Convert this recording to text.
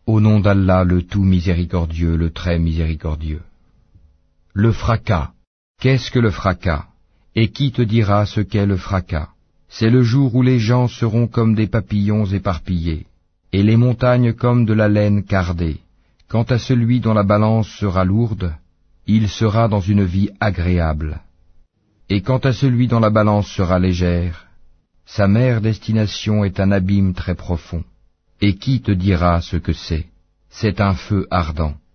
Au nom d'Allah, le tout miséricordieux, le très miséricordieux. Le fracas. Qu'est-ce que le fracas? Et qui te dira ce qu'est le fracas? C'est le jour où les gens seront comme des papillons éparpillés, et les montagnes comme de la laine cardée. Quant à celui dont la balance sera lourde, il sera dans une vie agréable. Et quant à celui dont la balance sera légère, sa mère destination est un abîme très profond. Et qui te dira ce que c'est? C'est un feu ardent.